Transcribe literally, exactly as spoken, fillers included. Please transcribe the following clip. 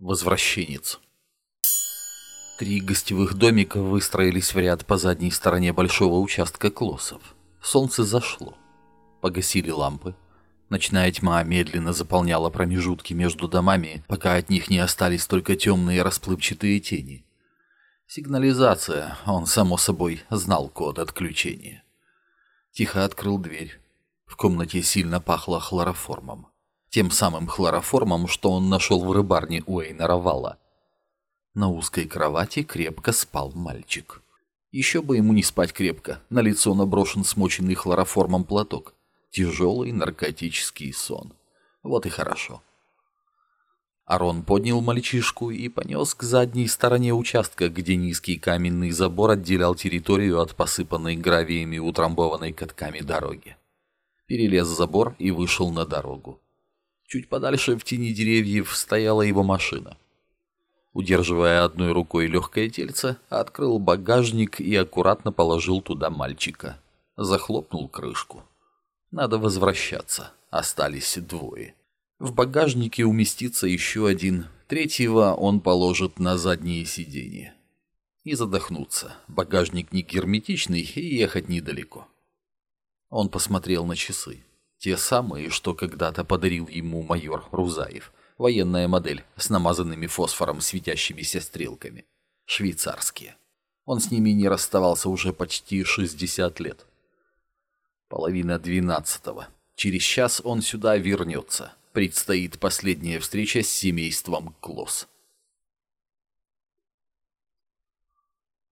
Возвращенец. Три гостевых домика выстроились в ряд по задней стороне большого участка клоссов. Солнце зашло. Погасили лампы. Ночная тьма медленно заполняла промежутки между домами, пока от них не остались только темные расплывчатые тени. Сигнализация, он, само собой, знал код отключения. Тихо открыл дверь. В комнате сильно пахло хлороформом. Тем самым хлороформом, что он нашел в рыбарне Уэйна Валла. На узкой кровати крепко спал мальчик. Еще бы ему не спать крепко, на лицо наброшен смоченный хлороформом платок. Тяжелый наркотический сон. Вот и хорошо. Арон поднял мальчишку и понес к задней стороне участка, где низкий каменный забор отделял территорию от посыпанной гравиями утрамбованной катками дороги. Перелез забор и вышел на дорогу. Чуть подальше в тени деревьев стояла его машина. Удерживая одной рукой легкое тельце, открыл багажник и аккуратно положил туда мальчика. Захлопнул крышку. Надо возвращаться. Остались двое. В багажнике уместится еще один. Третьего он положит на заднее сиденье. Не задохнуться. Багажник не герметичный и ехать недалеко. Он посмотрел на часы. Те самые, что когда-то подарил ему майор Рузаев. Военная модель с намазанными фосфором светящимися стрелками. Швейцарские. Он с ними не расставался уже почти шестьдесят лет. Половина двенадцатого. Через час он сюда вернется. Предстоит последняя встреча с семейством Клосс.